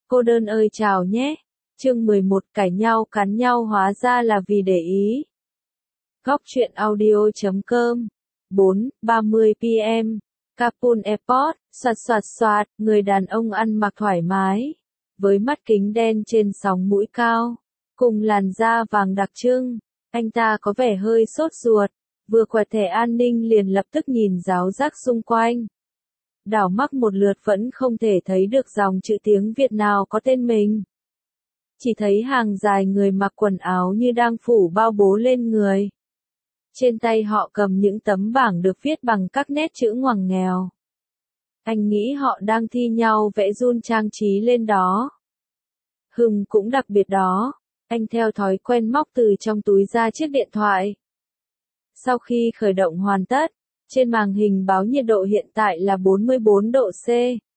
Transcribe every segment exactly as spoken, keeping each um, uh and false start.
Cô đơn ơi chào nhé. Chương mười một cãi nhau cắn nhau hóa ra là vì để ý. Góc truyện audio chấm com bốn ba mươi p m Kapun Airport, soạt soạt soạt, người đàn ông ăn mặc thoải mái, với mắt kính đen trên sóng mũi cao, cùng làn da vàng đặc trưng. Anh ta có vẻ hơi sốt ruột, vừa quẹt thẻ an ninh liền lập tức nhìn ráo rác xung quanh. Đảo mắt một lượt vẫn không thể thấy được dòng chữ tiếng Việt nào có tên mình. Chỉ thấy hàng dài người mặc quần áo như đang phủ bao bố lên người. Trên tay họ cầm những tấm bảng được viết bằng các nét chữ ngoằn nghèo. Anh nghĩ họ đang thi nhau vẽ run trang trí lên đó. Hừm, cũng đặc biệt đó. Anh theo thói quen móc từ trong túi ra chiếc điện thoại. Sau khi khởi động hoàn tất, trên màn hình báo nhiệt độ hiện tại là bốn mươi bốn độ C.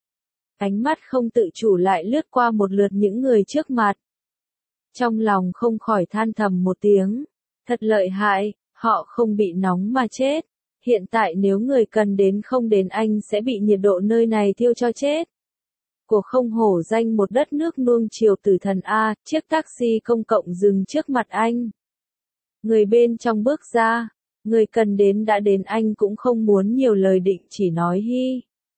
Ánh mắt không tự chủ lại lướt qua một lượt những người trước mặt. Trong lòng không khỏi than thầm một tiếng. Thật lợi hại, họ không bị nóng mà chết. Hiện tại nếu người cần đến không đến anh sẽ bị nhiệt độ nơi này thiêu cho chết. Của không hổ danh một đất nước nuông chiều tử thần A, chiếc taxi công cộng dừng trước mặt anh. Người bên trong bước ra. Người cần đến đã đến, anh cũng không muốn nhiều lời, định chỉ nói hi.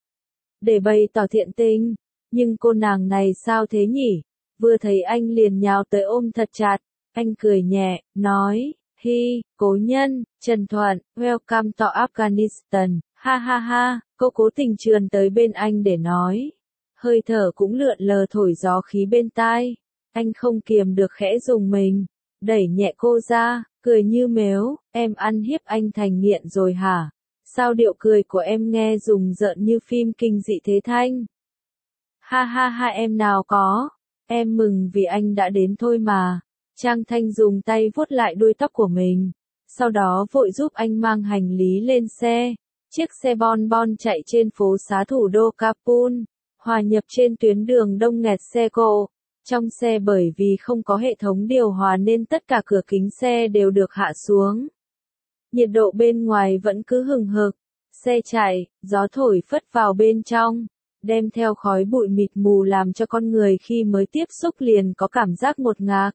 Để bày tỏ thiện tình, nhưng cô nàng này sao thế nhỉ? Vừa thấy anh liền nhào tới ôm thật chặt, anh cười nhẹ, nói, hi, cố nhân, Trần Thuận, welcome to Afghanistan, ha ha ha, cô cố tình trườn tới bên anh để nói. Hơi thở cũng lượn lờ thổi gió khí bên tai, anh không kiềm được khẽ rùng mình, đẩy nhẹ cô ra. Cười như mếu, em ăn hiếp anh thành nghiện rồi hả? Sao điệu cười của em nghe rùng rợn như phim kinh dị thế Thanh? Ha ha ha, em nào có, em mừng vì anh đã đến thôi mà. Trang Thanh dùng tay vuốt lại đuôi tóc của mình, sau đó vội giúp anh mang hành lý lên xe. Chiếc xe bon bon chạy trên phố xá thủ đô Kabul, hòa nhập trên tuyến đường đông nghẹt xe cộ. Trong xe bởi vì không có hệ thống điều hòa nên tất cả cửa kính xe đều được hạ xuống. Nhiệt độ bên ngoài vẫn cứ hừng hực. Xe chạy, gió thổi phất vào bên trong, đem theo khói bụi mịt mù làm cho con người khi mới tiếp xúc liền có cảm giác ngột ngạt.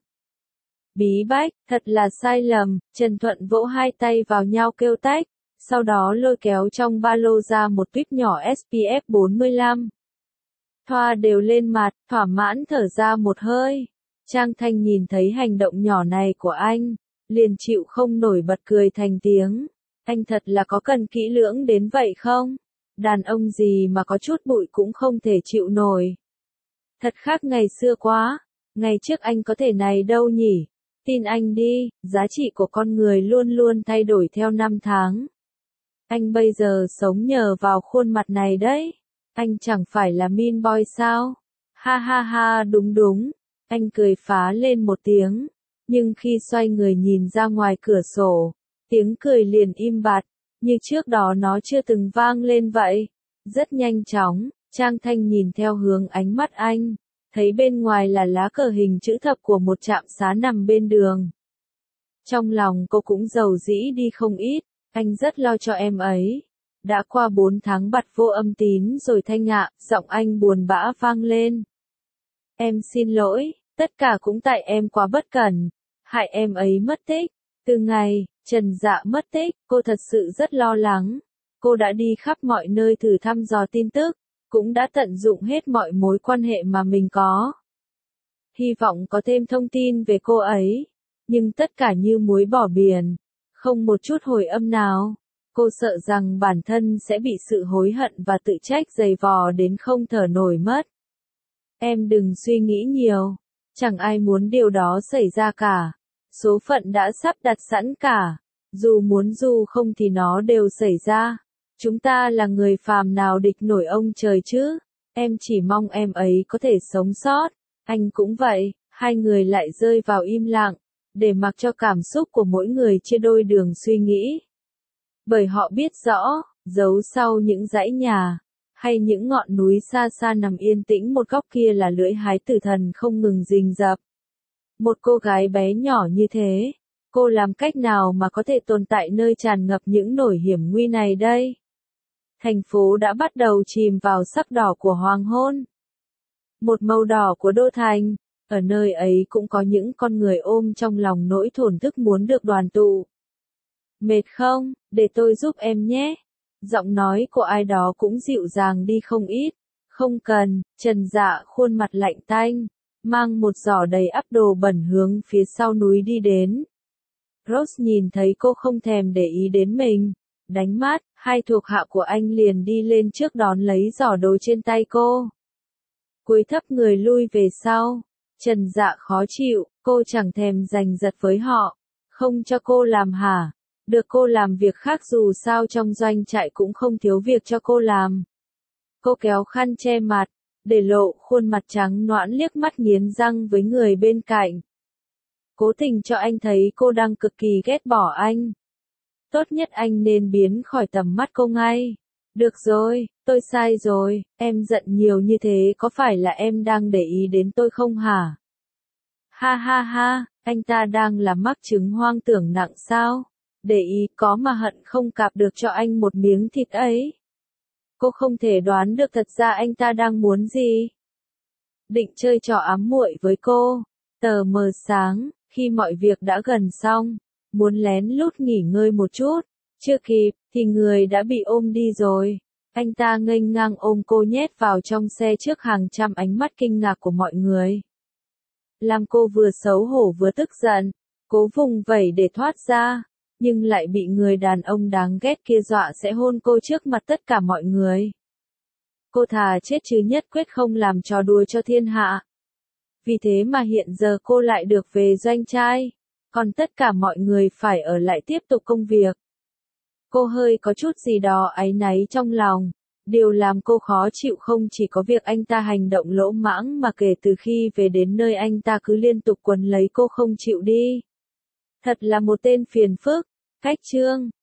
Bí bách, thật là sai lầm, Trần Thuận vỗ hai tay vào nhau kêu tách, sau đó lôi kéo trong ba lô ra một tuyếp nhỏ S P F bốn mươi lăm. Thoa đều lên mặt, thỏa mãn thở ra một hơi. Trang Thanh nhìn thấy hành động nhỏ này của anh, liền chịu không nổi bật cười thành tiếng. Anh thật là có cần kỹ lưỡng đến vậy không? Đàn ông gì mà có chút bụi cũng không thể chịu nổi. Thật khác ngày xưa quá, ngày trước anh có thể này đâu nhỉ? Tin anh đi, giá trị của con người luôn luôn thay đổi theo năm tháng. Anh bây giờ sống nhờ vào khuôn mặt này đấy. Anh chẳng phải là mean boy sao? Ha ha ha, đúng đúng. Anh cười phá lên một tiếng. Nhưng khi xoay người nhìn ra ngoài cửa sổ, tiếng cười liền im bặt, như trước đó nó chưa từng vang lên vậy. Rất nhanh chóng, Trang Thanh nhìn theo hướng ánh mắt anh, thấy bên ngoài là lá cờ hình chữ thập của một trạm xá nằm bên đường. Trong lòng cô cũng giàu dĩ đi không ít, anh rất lo cho em ấy. Đã qua bốn tháng bặt vô âm tín rồi Thanh ạ, giọng anh buồn bã vang lên. Em xin lỗi, tất cả cũng tại em quá bất cẩn, hại em ấy mất tích. Từ ngày, Trần Dạ mất tích, cô thật sự rất lo lắng. Cô đã đi khắp mọi nơi thử thăm dò tin tức, cũng đã tận dụng hết mọi mối quan hệ mà mình có. Hy vọng có thêm thông tin về cô ấy, nhưng tất cả như muối bỏ biển, không một chút hồi âm nào. Cô sợ rằng bản thân sẽ bị sự hối hận và tự trách dày vò đến không thở nổi mất. Em đừng suy nghĩ nhiều, chẳng ai muốn điều đó xảy ra cả. Số phận đã sắp đặt sẵn cả, dù muốn dù không thì nó đều xảy ra. Chúng ta là người phàm nào địch nổi ông trời chứ? Em chỉ mong em ấy có thể sống sót, anh cũng vậy. Hai người lại rơi vào im lặng, để mặc cho cảm xúc của mỗi người chia đôi đường suy nghĩ. Bởi họ biết rõ, giấu sau những dãy nhà, hay những ngọn núi xa xa nằm yên tĩnh một góc kia là lưỡi hái tử thần không ngừng rình rập. Một cô gái bé nhỏ như thế, cô làm cách nào mà có thể tồn tại nơi tràn ngập những nỗi hiểm nguy này đây? Thành phố đã bắt đầu chìm vào sắc đỏ của hoàng hôn. một màu đỏ của đô thành. Ở nơi ấy cũng có những con người ôm trong lòng nỗi thổn thức muốn được đoàn tụ. Mệt không, để tôi giúp em nhé. Giọng nói của ai đó cũng dịu dàng đi không ít. Không cần, Trần Dạ khuôn mặt lạnh tanh, mang một giỏ đầy ắp đồ bẩn hướng phía sau núi đi đến. Rose nhìn thấy cô không thèm để ý đến mình, đánh mát, hai thuộc hạ của anh liền đi lên trước đón lấy giỏ đồ trên tay cô. Cúi thấp người lui về sau, Trần Dạ khó chịu, cô chẳng thèm giành giật với họ, không cho cô làm hả? Được cô làm việc khác dù sao trong doanh trại cũng không thiếu việc cho cô làm. Cô kéo khăn che mặt, để lộ khuôn mặt trắng nõn liếc mắt nghiến răng với người bên cạnh. Cố tình cho anh thấy cô đang cực kỳ ghét bỏ anh. Tốt nhất anh nên biến khỏi tầm mắt cô ngay. Được rồi, tôi sai rồi, em giận nhiều như thế có phải là em đang để ý đến tôi không hả? Ha ha ha, anh ta đang là mắc chứng hoang tưởng nặng sao? Để ý có mà hận không cạp được cho anh một miếng thịt ấy. Cô không thể đoán được thật ra anh ta đang muốn gì. Định chơi trò ám muội với cô. Tờ mờ sáng, khi mọi việc đã gần xong, muốn lén lút nghỉ ngơi một chút, chưa kịp, thì người đã bị ôm đi rồi. Anh ta nghênh ngang ôm cô nhét vào trong xe trước hàng trăm ánh mắt kinh ngạc của mọi người. Làm cô vừa xấu hổ vừa tức giận, cố vùng vẫy để thoát ra, nhưng lại bị người đàn ông đáng ghét kia dọa sẽ hôn cô trước mặt tất cả mọi người. Cô thà chết chứ nhất quyết không làm trò đùa cho thiên hạ. Vì thế mà hiện giờ cô lại được về doanh trai, còn tất cả mọi người phải ở lại tiếp tục công việc. Cô hơi có chút gì đó áy náy trong lòng. Điều làm cô khó chịu không chỉ có việc anh ta hành động lỗ mãng mà kể từ khi về đến nơi anh ta cứ liên tục quấn lấy cô không chịu đi. Thật là một tên phiền phức. Cách chương